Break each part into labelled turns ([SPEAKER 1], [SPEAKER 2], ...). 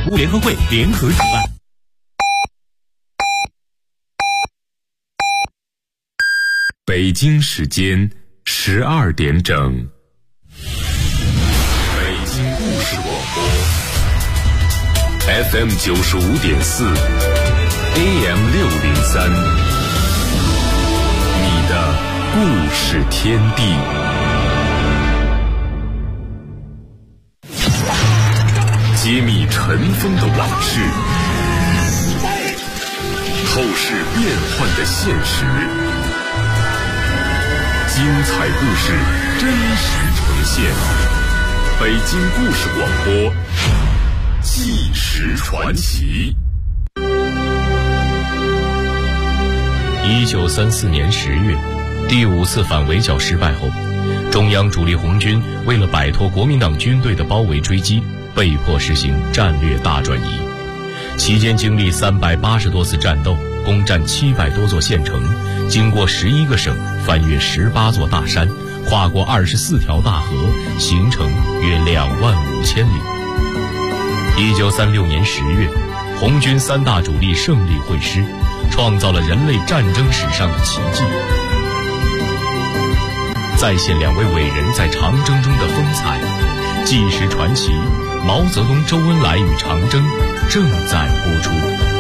[SPEAKER 1] 服务联合会联合主办。
[SPEAKER 2] 北京时间12点整，北京故事广播 FM 95.4 AM 603，你的故事天地。揭秘尘封的往事，透视变幻的现实，精彩故事真实呈现。北京故事广播，纪实传奇。
[SPEAKER 3] 1934年10月，第5次反围剿失败后，中央主力红军为了摆脱国民党军队的包围追击，被迫实行战略大转移。期间经历380多次战斗，攻占700多座县城，经过11个省，翻越18座大山，跨过24条大河，行程约25000里。1936年10月，红军3大主力胜利会师，创造了人类战争史上的奇迹，再现2位伟人在长征中的风采。纪实传奇，毛泽东、周恩来与长征正在播出。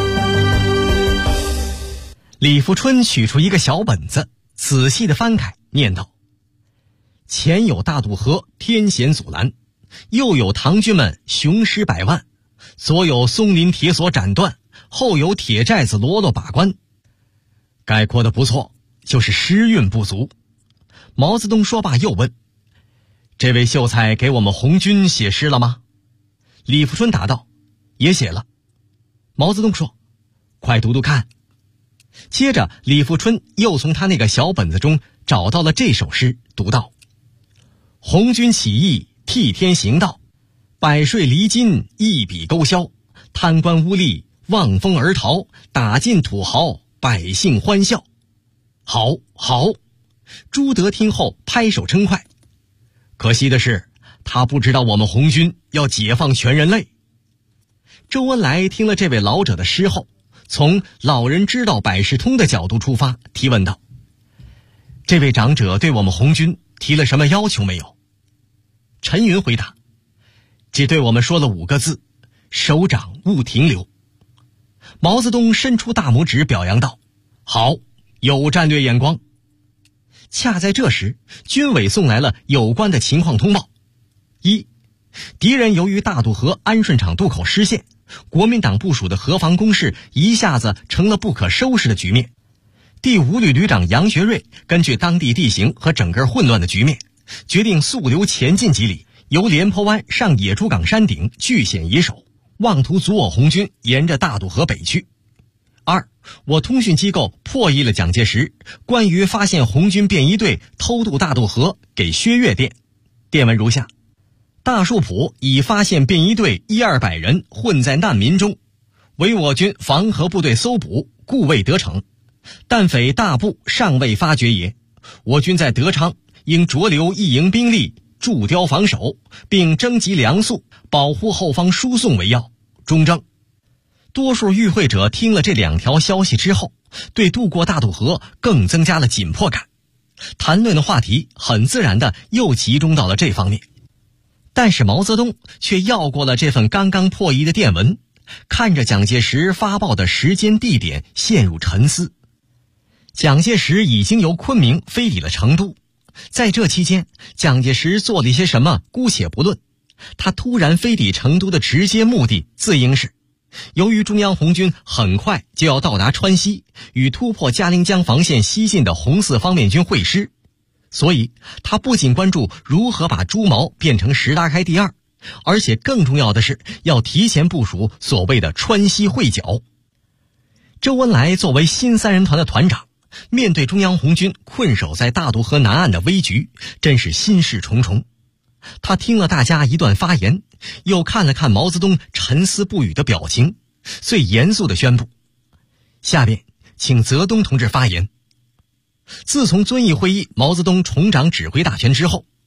[SPEAKER 4] 李富春取出一个小本子，仔细地翻开，念道：前有大渡河天险阻拦，右有唐军们雄师100万，左有松林铁索斩断，后有铁寨子罗罗把关。概括的不错，就是诗韵不足。毛泽东说罢又问：这位秀才给我们红军写诗了吗？李富春答道：也写了。毛泽东说：快读读看。接着李富春又从他那个小本子中找到了这首诗，读道：红军起义替天行道，百税离金一笔勾销，贪官污吏望风而逃，打尽土豪百姓欢笑。好好，朱德听后拍手称快。可惜的是，他不知道我们红军要解放全人类。周恩来听了这位老者的诗后，从老人知道百事通的角度出发，提问道：这位长者对我们红军提了什么要求没有？陈云回答：只对我们说了5个字：首长勿停留。毛泽东伸出大拇指表扬道：好，有战略眼光。恰在这时，军委送来了有关的情况通报：一，敌人由于大渡河安顺场渡口失陷，国民党部署的河防工事一下子成了不可收拾的局面。第5旅旅长杨学瑞根据当地地形和整个混乱的局面，决定速流前进几里，由廉颇湾上野猪岗山顶据险以守，妄图阻我红军沿着大渡河北去。2，我通讯机构破译了蒋介石关于发现红军便衣队偷渡大渡河给薛岳电，电文如下：大树浦已发现便衣队100-200人混在难民中，为我军防河部队搜捕，故未得逞。但匪大部尚未发觉也。我军在德昌应着留一营兵力驻碉防守，并征集粮粟，保护后方输送为要。中正。多数与会者听了这2条消息之后，对渡过大渡河更增加了紧迫感，谈论的话题很自然的又集中到了这方面。但是毛泽东却要过了这份刚刚破译的电文，看着蒋介石发报的时间地点陷入沉思。蒋介石已经由昆明飞抵了成都，在这期间蒋介石做了一些什么姑且不论，他突然飞抵成都的直接目的自应是由于中央红军很快就要到达川西，与突破嘉陵江防线西进的红四方面军会师，所以他不仅关注如何把朱毛变成石达开第2，而且更重要的是要提前部署所谓的川西会剿。周恩来作为新3人团的团长，面对中央红军困守在大渡河南岸的危局，真是心事重重。他听了大家一段发言，又看了看毛泽东沉思不语的表情，遂严肃地宣布：下边请泽东同志发言。自从遵义会议毛泽东重掌指挥大权之后，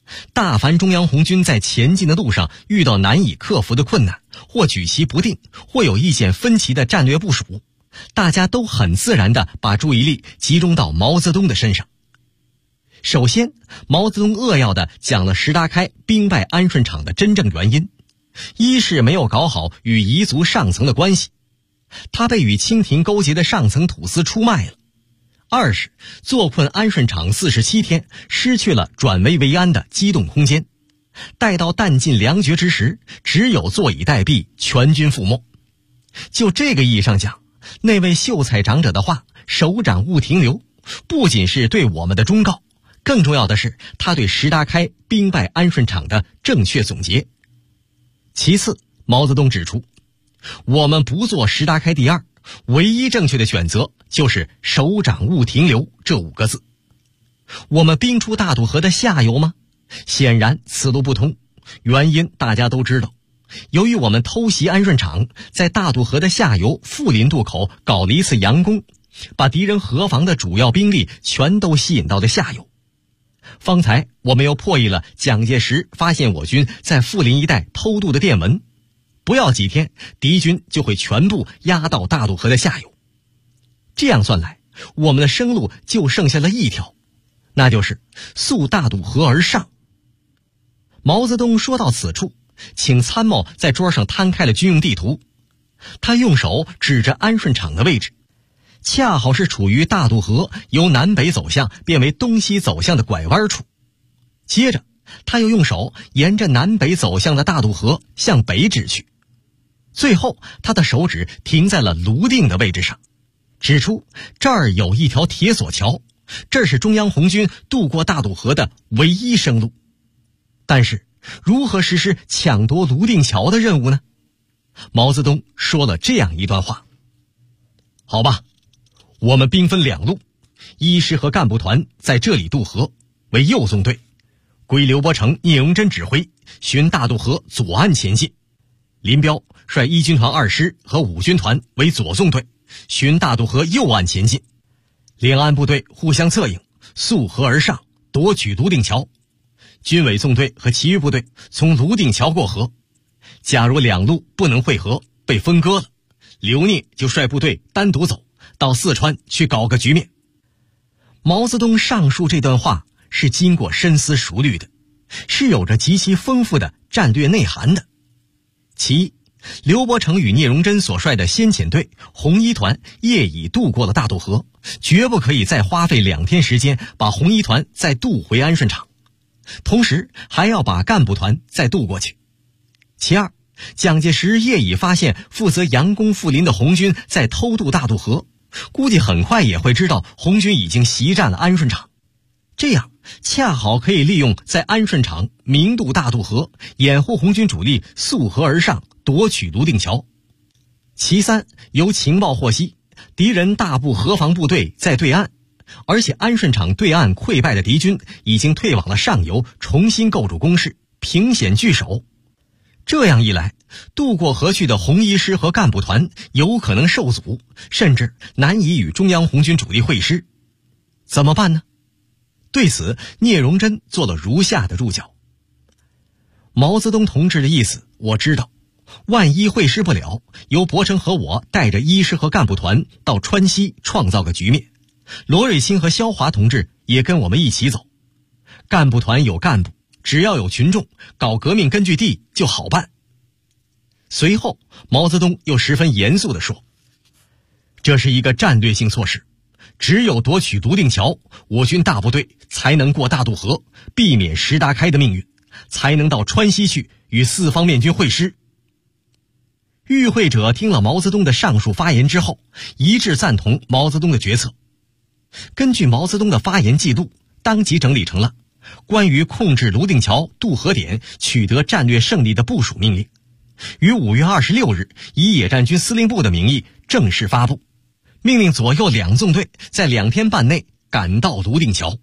[SPEAKER 4] 大凡中央红军在前进的路上遇到难以克服的困难，或举棋不定，或有意见分歧的战略部署，大家都很自然地把注意力集中到毛泽东的身上。首先，毛泽东扼要地讲了石达开兵败安顺场的真正原因。一是没有搞好与彝族上层的关系，他被与清廷勾结的上层土司出卖了；二是坐困安顺场47天，失去了转危为安的机动空间，待到弹尽粮绝之时，只有坐以待毙，全军覆没。就这个意义上讲，那位秀才长者的话“首长勿停留”，不仅是对我们的忠告，更重要的是他对石达开兵败安顺场的正确总结。其次，毛泽东指出，我们不做石达开第二，唯一正确的选择就是“首长勿停留”这5个字。我们兵出大渡河的下游吗？显然此路不通，原因大家都知道。由于我们偷袭安顺场，在大渡河的下游富林渡口搞了一次佯攻，把敌人河防的主要兵力全都吸引到了下游。方才我们又破译了蒋介石发现我军在富林一带偷渡的电文，不要几天，敌军就会全部压到大渡河的下游。这样算来，我们的生路就剩下了一条，那就是溯大渡河而上。毛泽东说到此处，请参谋在桌上摊开了军用地图，他用手指着安顺场的位置，恰好是处于大渡河由南北走向变为东西走向的拐弯处。接着他又用手沿着南北走向的大渡河向北指去，最后他的手指停在了泸定的位置上，指出这儿有一条铁索桥，这是中央红军渡过大渡河的唯一生路。但是如何实施抢夺泸定桥的任务呢？毛泽东说了这样一段话：好吧，我们兵分2路，1师和干部团在这里渡河，为右纵队，归刘伯承、聂荣臻指挥，循大渡河左岸前进。林彪率1军团2师和5军团为左纵队，循大渡河右岸前进。两岸部队互相策应，溯河而上，夺取泸定桥。军委纵队和其余部队从泸定桥过河。假如2路不能会合，被分割了，刘聂就率部队单独走到四川去搞个局面。毛泽东上述这段话是经过深思熟虑的，是有着极其丰富的战略内涵的。其一，刘伯承与聂荣臻所率的先遣队红一团业已渡过了大渡河，绝不可以再花费2天时间把红一团再渡回安顺场，同时还要把干部团再渡过去。其二，蒋介石业已发现负责佯攻富林的红军在偷渡大渡河，估计很快也会知道红军已经袭占了安顺场，这样恰好可以利用在安顺场明渡大渡河，掩护红军主力溯河而上，夺取泸定桥。其三，由情报获悉，敌人大部河防部队在对岸，而且安顺场对岸溃败的敌军已经退往了上游，重新构筑工事，凭险据守。这样一来，渡过河去的红一师和干部团有可能受阻，甚至难以与中央红军主力会师。怎么办呢？对此，聂荣臻做了如下的注脚：毛泽东同志的意思我知道，万一会师不了，由伯承和我带着1师和干部团到川西创造个局面，罗瑞卿和萧华同志也跟我们一起走。干部团有干部，只要有群众，搞革命根据地就好办。随后，毛泽东又十分严肃地说，这是一个战略性措施，只有夺取泸定桥，我军大部队才能过大渡河，避免石达开的命运，才能到川西去与四方面军会师。与会者听了毛泽东的上述发言之后，一致赞同毛泽东的决策。根据毛泽东的发言记录，当即整理成了关于控制泸定桥渡河点取得战略胜利的部署命令，于5月26日以野战军司令部的名义正式发布，命令左右2纵队在2天半内赶到泸定桥。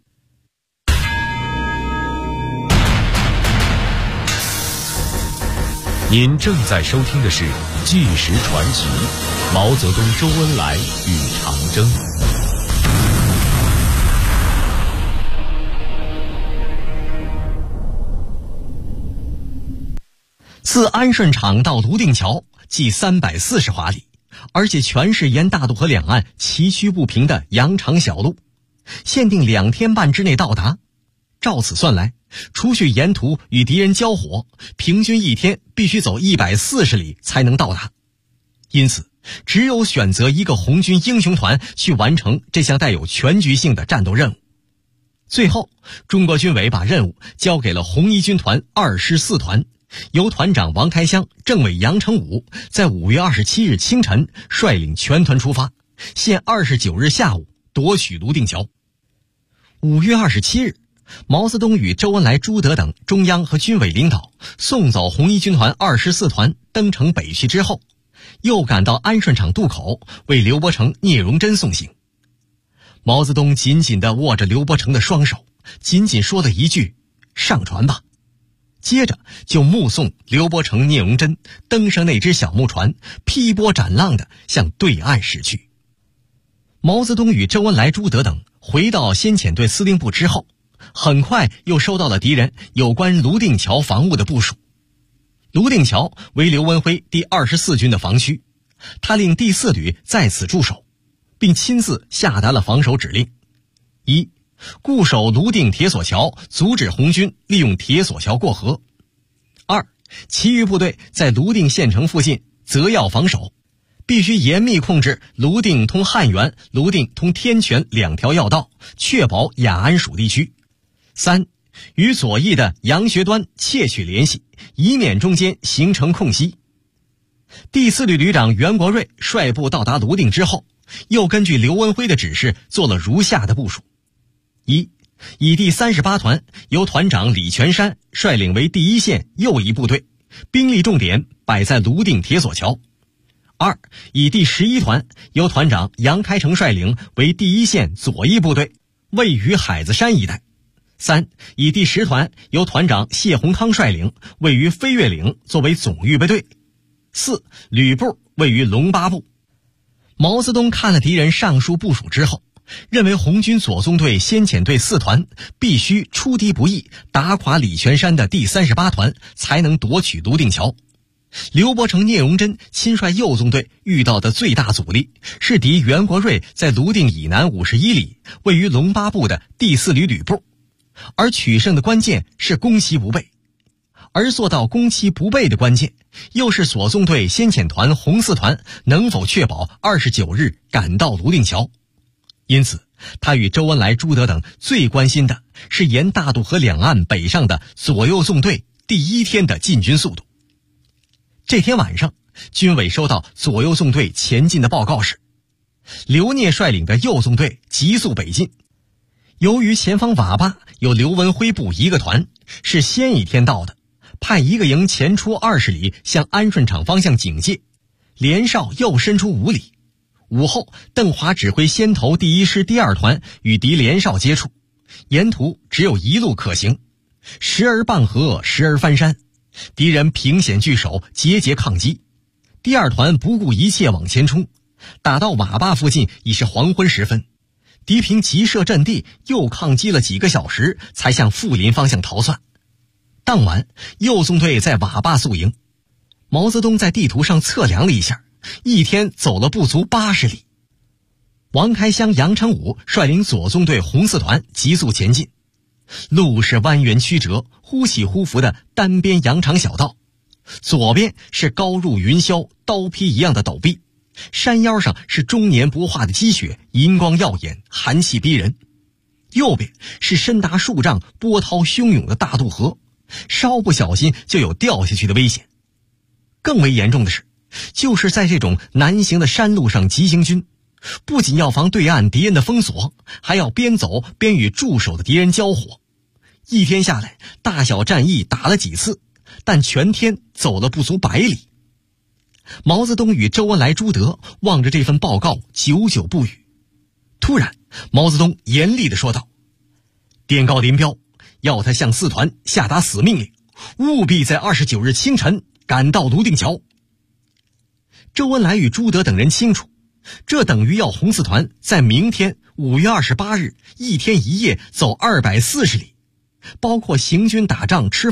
[SPEAKER 3] 您正在收听的是《纪实传奇》，毛泽东、周恩来与长征。
[SPEAKER 4] 自安顺场到泸定桥计340华里，而且全是沿大渡河两岸崎岖不平的羊肠小路，限定2天半之内到达。照此算来，除去沿途与敌人交火，平均一天必须走140里才能到达。因此，只有选择一个红军英雄团去完成这项带有全局性的战斗任务。最后，中国军委把任务交给了红一军团2师4团，由团长王开湘、政委杨成武在5月27日清晨率领全团出发，限29日下午夺取泸定桥。5月27日，毛泽东与周恩来、朱德等中央和军委领导送走红一军团2师4团登城北去之后，又赶到安顺场渡口为刘伯承、聂荣臻送行。毛泽东紧紧地握着刘伯承的双手，仅仅说了一句：“上船吧。”接着就目送刘伯承、聂荣臻登上那只小木船，劈波斩浪地向对岸驶去。毛泽东与周恩来、朱德等回到先遣队司令部之后，很快又收到了敌人有关泸定桥防务的部署。泸定桥为刘文辉第24军的防区，他令第4旅在此驻守，并亲自下达了防守指令：一、固守泸定铁索桥，阻止红军利用铁索桥过河；二、其余部队在泸定县城附近择要防守，必须严密控制泸定通汉源、泸定通天泉2条要道，确保雅安属地区。三、与左翼的杨学端窃取联系，以免中间形成空隙。第4旅旅长袁国瑞率部到达泸定之后，又根据刘文辉的指示做了如下的部署：一、以第38团由团长李全山率领为第1线右翼部队，兵力重点摆在泸定铁索桥；二、以第11团由团长杨开成率领为第1线左翼部队，位于海子山一带；三、以第10团由团长谢洪康率领，位于飞越岭作为总预备队；四、旅部位于龙巴部。毛泽东看了敌人上述部署之后，认为红军左纵队先遣队4团必须出敌不意，打垮李全山的第38团，才能夺取泸定桥。刘伯承、聂荣臻亲率右纵队遇到的最大阻力是敌袁国瑞在泸定以南51里位于龙巴部的第4旅旅部，而取胜的关键是攻其不备。而做到攻其不备的关键，又是左纵队先遣团红4团能否确保29日赶到泸定桥。因此，他与周恩来、朱德等最关心的是沿大渡河两岸北上的左右纵队第1天的进军速度。这天晚上，军委收到左右纵队前进的报告时，刘聂率领的右纵队急速北进。由于前方瓦坝有刘文辉部1个团，是先一天到的，派1个营前出20里向安顺场方向警戒，连少又伸出5里。午后，邓华指挥先头第1师第2团与敌连少接触，沿途只有一路可行，时而傍河，时而翻山，敌人凭险据守，节节抗击。第2团不顾一切往前冲，打到瓦坝附近已是黄昏时分，敌凭急设阵地，又抗击了几个小时，才向富林方向逃窜。当晚，右纵队在瓦坝宿营。毛泽东在地图上测量了一下，一天走了不足80里。王开湘、杨成武率领左纵队红4团急速前进，路是蜿蜒曲折、忽起忽伏的单边羊肠小道，左边是高入云霄、刀劈一样的陡壁，山腰上是终年不化的积雪，银光耀眼，寒气逼人；右边是深达数丈、波涛汹涌的大渡河，稍不小心就有掉下去的危险。更为严重的是，就是在这种难行的山路上急行军，不仅要防对岸敌人的封锁，还要边走边与驻守的敌人交火。一天下来，大小战役打了几次，但全天走了不足100里。毛泽东与周恩来、朱德望着这份报告，久久不语。突然，毛泽东严厉地说道：“电告林彪，要他向4团下达死命令，务必在29日清晨赶到泸定桥。”周恩来与朱德等人清楚，这等于要红4团在明天5月28日一天一夜走240里，包括行军、打仗、吃饭，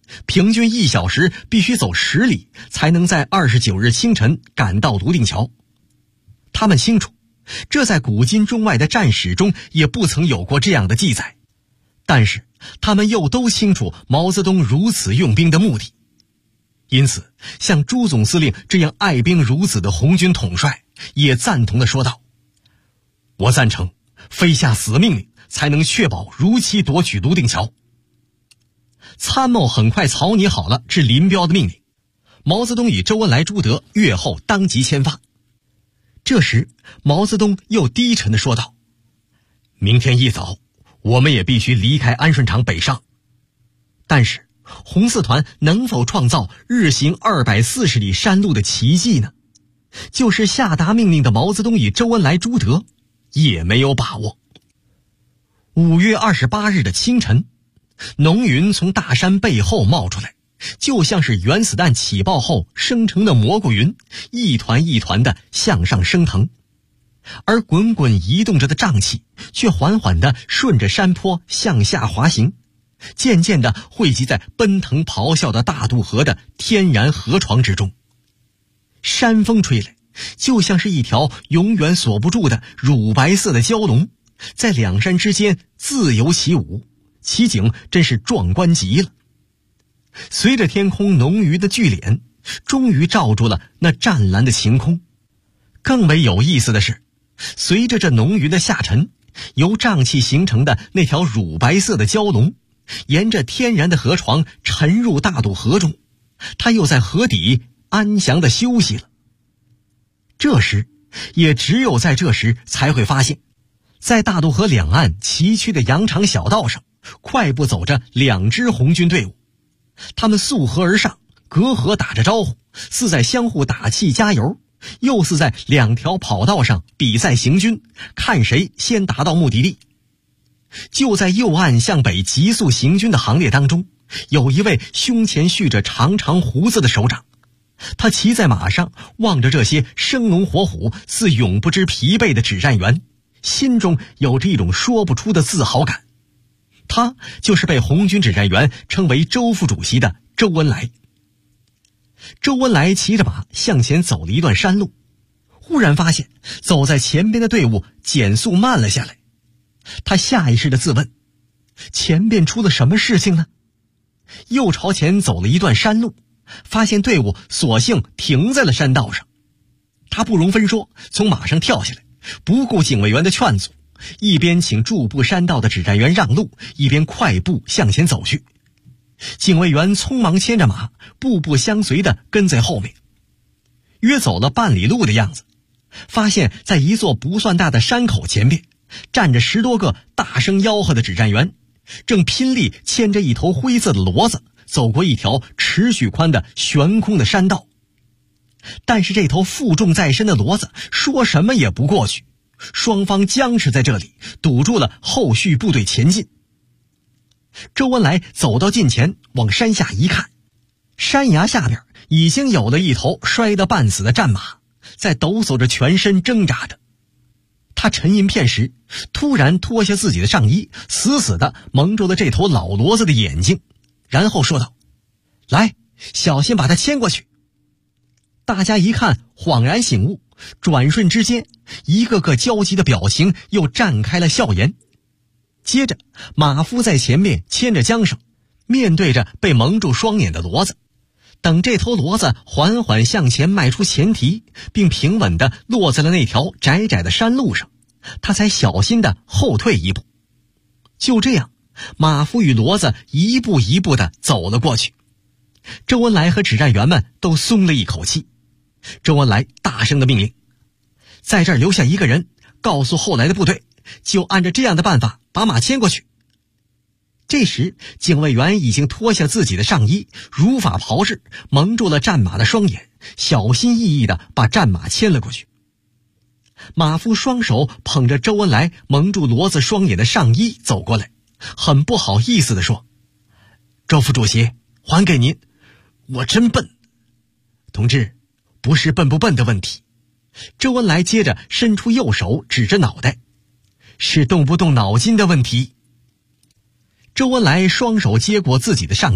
[SPEAKER 4] 平均1小时必须走10里，才能在29日清晨赶到泸定桥。他们清楚，这在古今中外的战史中也不曾有过这样的记载，但是他们又都清楚毛泽东如此用兵的目的。因此，像朱总司令这样爱兵如子的红军统帅也赞同地说道：我赞成非下死命令才能确保如期夺取泸定桥。参谋很快草拟好了致林彪的命令，毛泽东与周恩来、朱德阅后当即签发。这时毛泽东又低沉地说道：明天一早我们也必须离开安顺场北上，但是红四团能否创造日行240里山路的奇迹呢？就是下达命令的毛泽东与周恩来、朱德也没有把握。5月28日的清晨，浓云从大山背后冒出来，就像是原子弹起爆后生成的蘑菇云，一团一团的向上升腾，而滚滚移动着的瘴气却缓缓地顺着山坡向下滑行，渐渐地汇集在奔腾咆哮的大渡河的天然河床之中。山风吹来，就像是一条永远锁不住的乳白色的蛟龙，在两山之间自由起舞，奇景真是壮观极了。随着天空浓郁的聚敛，终于罩住了那湛蓝的晴空。更为有意思的是，随着这浓云的下沉，由瘴气形成的那条乳白色的蛟龙沿着天然的河床沉入大渡河中，它又在河底安详地休息了。这时，也只有在这时才会发现，在大渡河两岸崎岖的羊肠小道上，快步走着2支红军队伍。他们溯河而上，隔河打着招呼，似在相互打气加油，又似在2条跑道上比赛行军，看谁先达到目的地。就在右岸向北急速行军的行列当中，有一位胸前蓄着长长胡子的首长，他骑在马上，望着这些生龙活虎、似永不知疲惫的指战员，心中有着一种说不出的自豪感。他就是被红军指战员称为周副主席的周恩来。周恩来骑着马向前走了一段山路，忽然发现走在前边的队伍减速慢了下来。他下意识地自问，前边出了什么事情呢？又朝前走了一段山路，发现队伍索性停在了山道上。他不容分说，从马上跳下来，不顾警卫员的劝阻，一边请驻步山道的指战员让路，一边快步向前走去。警卫员匆忙牵着马，步步相随地跟在后面。约走了半里路的样子，发现在一座不算大的山口前边，站着10多个大声吆喝的指战员，正拼力牵着一头灰色的骡子走过一条持续宽的悬空的山道。但是这头负重在身的骡子说什么也不过去，双方僵持在这里，堵住了后续部队前进。周恩来走到近前，往山下一看，山崖下边已经有了一头摔得半死的战马，在抖擞着全身挣扎着。他沉吟片时，突然脱下自己的上衣，死死地蒙住了这头老骡子的眼睛，然后说道：来，小心把它牵过去。大家一看，恍然醒悟，转瞬之间，一个个焦急的表情又绽开了笑颜。接着，马夫在前面牵着缰绳，面对着被蒙住双眼的骡子，等这头骡子缓缓向前迈出前蹄，并平稳地落在了那条窄窄的山路上，他才小心地后退一步。就这样，马夫与骡子一步一步地走了过去。周恩来和指战员们都松了一口气。周恩来大声地命令：在这儿留下一个人，告诉后来的部队，就按照这样的办法把马牵过去。这时，警卫员已经脱下自己的上衣，如法炮制，蒙住了战马的双眼，小心翼翼地把战马牵了过去。马夫双手捧着周恩来蒙住骡子双眼的上衣走过来，很不好意思地说：周副主席，还给您，我真笨。同志，不是笨不笨的问题。周恩来接着伸出右手指着脑袋，是动不动脑筋的问题。周恩来双手接过自己的上衣，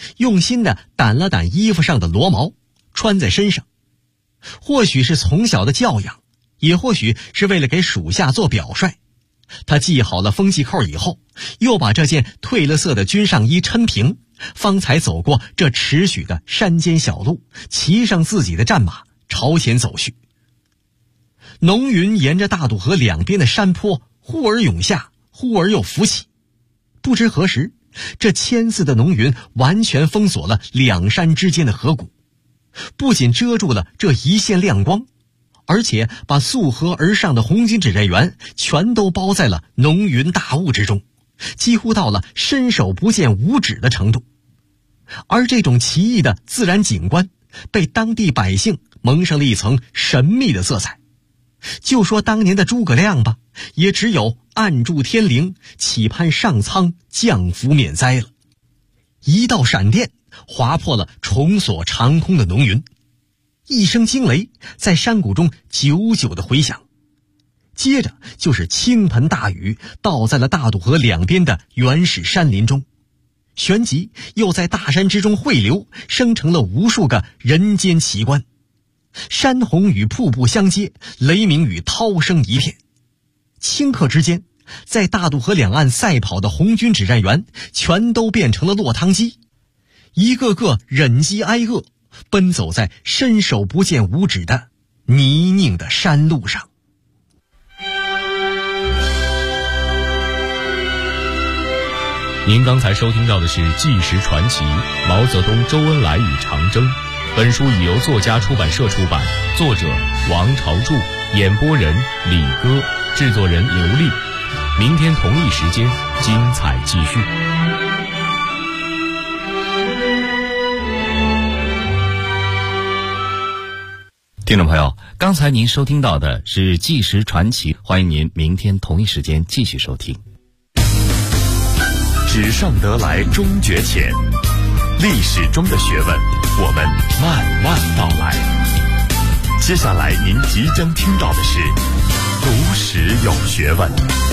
[SPEAKER 4] 用心地掸了掸衣服上的螺毛，穿在身上。或许是从小的教养，也或许是为了给属下做表率，他系好了风系扣以后，又把这件褪了色的军上衣抻平，方才走过这尺许的山间小路，骑上自己的战马朝前走去。浓云沿着大渡河两边的山坡忽而涌下，忽而又浮起。不知何时，这千字的浓云完全封锁了两山之间的河谷，不仅遮住了这一线亮光，而且把溯河而上的红军指战员全都包在了浓云大雾之中，几乎到了伸手不见五指的程度。而这种奇异的自然景观被当地百姓蒙上了一层神秘的色彩。就说当年的诸葛亮吧，也只有暗祝天灵，祈盼上苍降福免灾了。一道闪电划破了重锁长空的浓云，一声惊雷在山谷中久久的回响，接着就是倾盆大雨倒在了大渡河两边的原始山林中，旋即又在大山之中汇流，生成了无数个人间奇观。山洪与瀑布相接，雷鸣与涛声一片。顷刻之间，在大渡河两岸赛跑的红军指战员全都变成了落汤鸡，一个个忍饥挨饿，奔走在伸手不见五指的泥泞的山路上。
[SPEAKER 3] 您刚才收听到的是《纪实传奇》毛泽东、周恩来与长征。本书已由作家出版社出版，作者王朝柱，演播人李歌，制作人刘丽。明天同一时间，精彩继续。
[SPEAKER 1] 听众朋友，刚才您收听到的是《纪实传奇》，欢迎您明天同一时间继续收听。
[SPEAKER 2] 纸上得来终觉浅，历史中的学问，我们慢慢道来。接下来您即将听到的是读史有学问。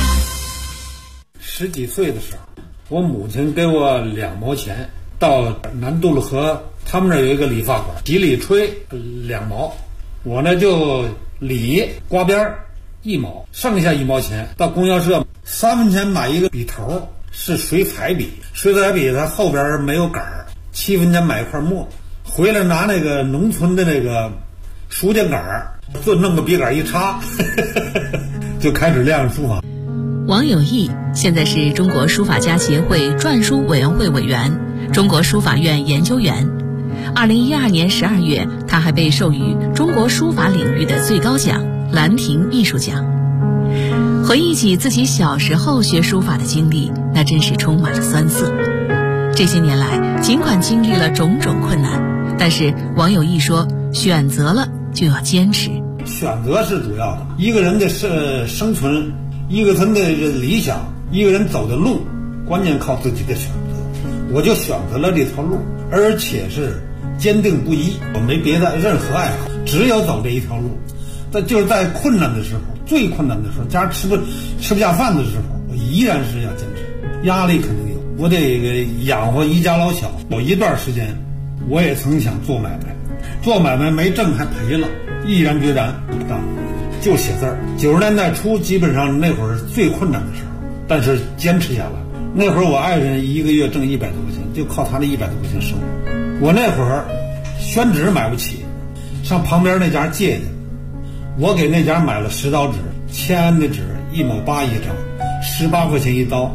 [SPEAKER 5] 10几岁的时候，我母亲给我2毛钱，到南渡了河，他们那儿有一个理发馆，洗理吹2毛，我呢就理刮边1毛，剩下1毛钱到供销社3分钱买一个笔头，是水彩笔，水彩笔它后边没有杆儿，7分钱买一块墨，回来拿那个农村的那个书架杆儿，就弄个笔杆一插就开始练书法。
[SPEAKER 6] 王有义现在是中国书法家协会篆书委员会委员，中国书法院研究员。2012年12月，他还被授予中国书法领域的最高奖兰亭艺术奖。回忆起自己小时候学书法的经历，那真是充满了酸涩。这些年来，尽管经历了种种困难，但是王有义说，选择了就要坚持。
[SPEAKER 5] 选择是主要的，一个人的生存，一个人的理想，一个人走的路，关键靠自己的选择。我就选择了这条路，而且是坚定不移，我没别的任何爱好，只有走这一条路。但就是在困难的时候，最困难的时候，家吃不下饭的时候，我依然是要坚持。压力肯定有，我得养活一家老小。有一段时间，我也曾想做买卖，做买卖没挣还赔了，毅然决然不干，就写字儿。90年代初，基本上那会儿最困难的时候，但是坚持下来。那会儿我爱人一个月挣100多块钱，就靠他的100多块钱生活。我那会儿宣纸买不起，上旁边那家借去。我给那家买了10刀纸，签安的纸1毛8一张，18块钱一刀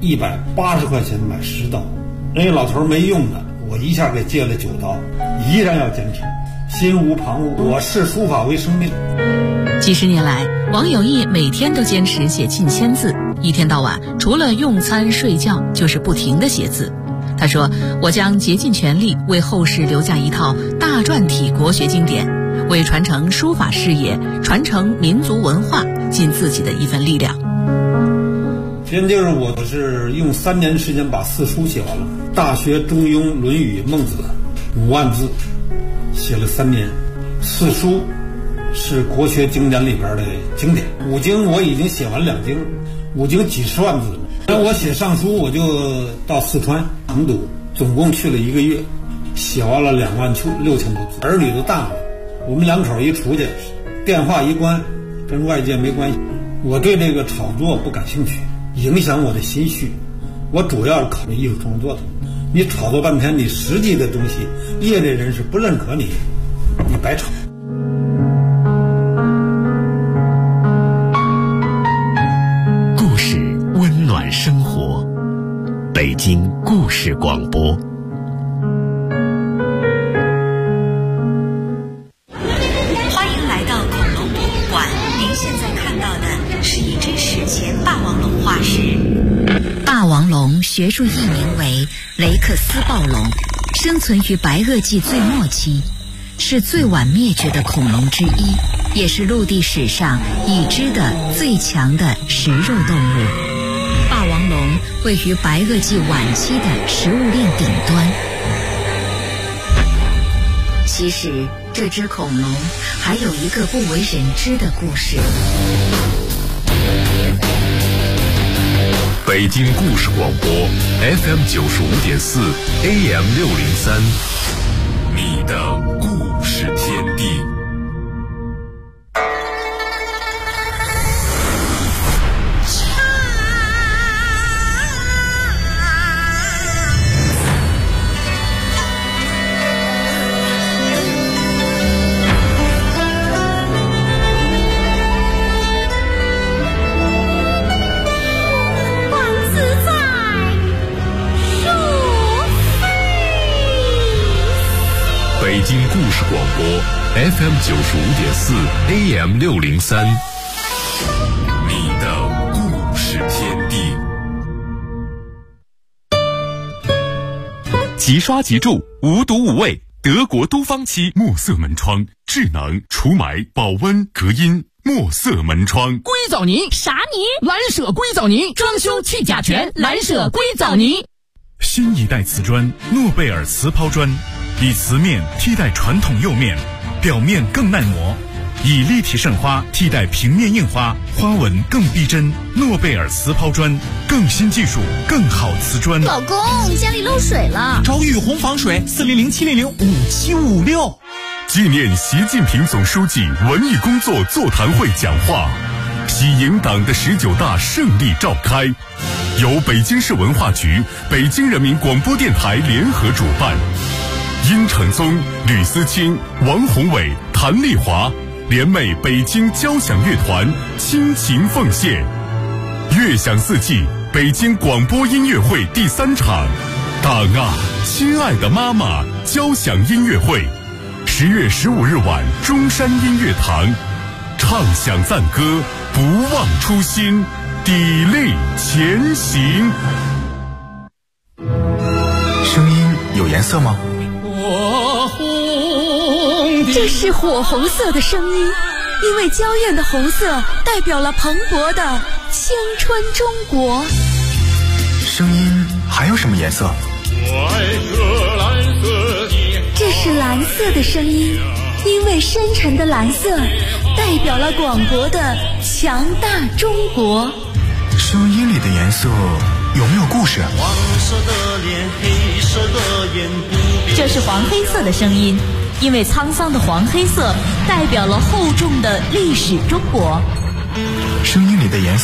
[SPEAKER 5] ，180块钱买10刀。人家老头没用的，我一下给借了9刀，依然要坚持，心无旁骛。我视书法为生命。
[SPEAKER 6] 几十年来，王有义每天都坚持写近1000字，一天到晚除了用餐睡觉就是不停地写字。他说，我将竭尽全力为后世留下一套大篆体国学经典，为传承书法事业、传承民族文化尽自己的一份力量。
[SPEAKER 5] 现在就是我是用3年时间把4书写完了，《大学》《中庸》《论语》《孟子》5万字，写了3年。4书是国学经典里边的经典，5经我已经写完2经，5经几十万字了。那我写上书，我就到四川成都总共去了1个月，写完了26000多字，儿女都大了。我们两口一出去，电话一关，跟外界没关系。我对这个炒作不感兴趣，影响我的心绪。我主要是考虑艺术创作的。你炒作半天，你实际的东西，业内人士不认可你，你白炒。
[SPEAKER 2] 故事温暖生活，北京故事广播。
[SPEAKER 6] 欢迎来到恐龙博物馆，您现在看到的是一只史前霸王龙化石。霸王龙学术译名为雷克斯暴龙，生存于白垩纪最末期，是最晚灭绝的恐龙之一，也是陆地史上已知的最强的食肉动物。霸王龙位于白垩纪晚期的食物链顶端。其实这只恐龙还有一个不为人知的故事。
[SPEAKER 2] 北京故事广播 FM 95.4 AM 603，你的故事天地。北京故事广播 FM 95.4 AM 603，你的故事天地。
[SPEAKER 7] 即刷即住，无毒无味，德国都芳漆墨色门窗，智能除霾、保温、隔音。墨色门窗，
[SPEAKER 8] 硅藻泥啥泥？蓝舍硅藻泥，装修去甲醛，蓝舍硅藻泥。
[SPEAKER 9] 新一代瓷砖，诺贝尔瓷抛砖，以瓷面替代传统釉面，表面更耐磨；以立体渗花替代平面印花，花纹更逼真。诺贝尔瓷抛砖，更新技术，更好瓷砖。
[SPEAKER 10] 老公，家里漏水了，
[SPEAKER 11] 找雨虹防水，400-700-5756。
[SPEAKER 7] 纪念习近平总书记文艺工作座谈会讲话，喜迎党的19大胜利召开，由北京市文化局、北京人民广播电台联合主办。殷承宗、吕思清、王宏伟、谭丽华联袂北京交响乐团倾情奉献。乐享四季北京广播音乐会第3场，党啊，亲爱的妈妈交响音乐会，10月15日晚，中山音乐堂，唱响赞歌，不忘初心，砥砺前行。
[SPEAKER 12] 声音有颜色吗？
[SPEAKER 10] 这是火红色的声音，因为娇艳的红色代表了蓬勃的青春中国。
[SPEAKER 12] 声音还有什么颜色？
[SPEAKER 10] 这是蓝色的声音，因为深沉的蓝色代表了广博的强大中国。
[SPEAKER 12] 声音里的颜色有没有故事？
[SPEAKER 13] 黄色的脸，黑色的眼，
[SPEAKER 14] 这是黄黑色的声音，因为沧桑的黄黑色代表了厚重的历史中国。
[SPEAKER 12] 声音里的颜色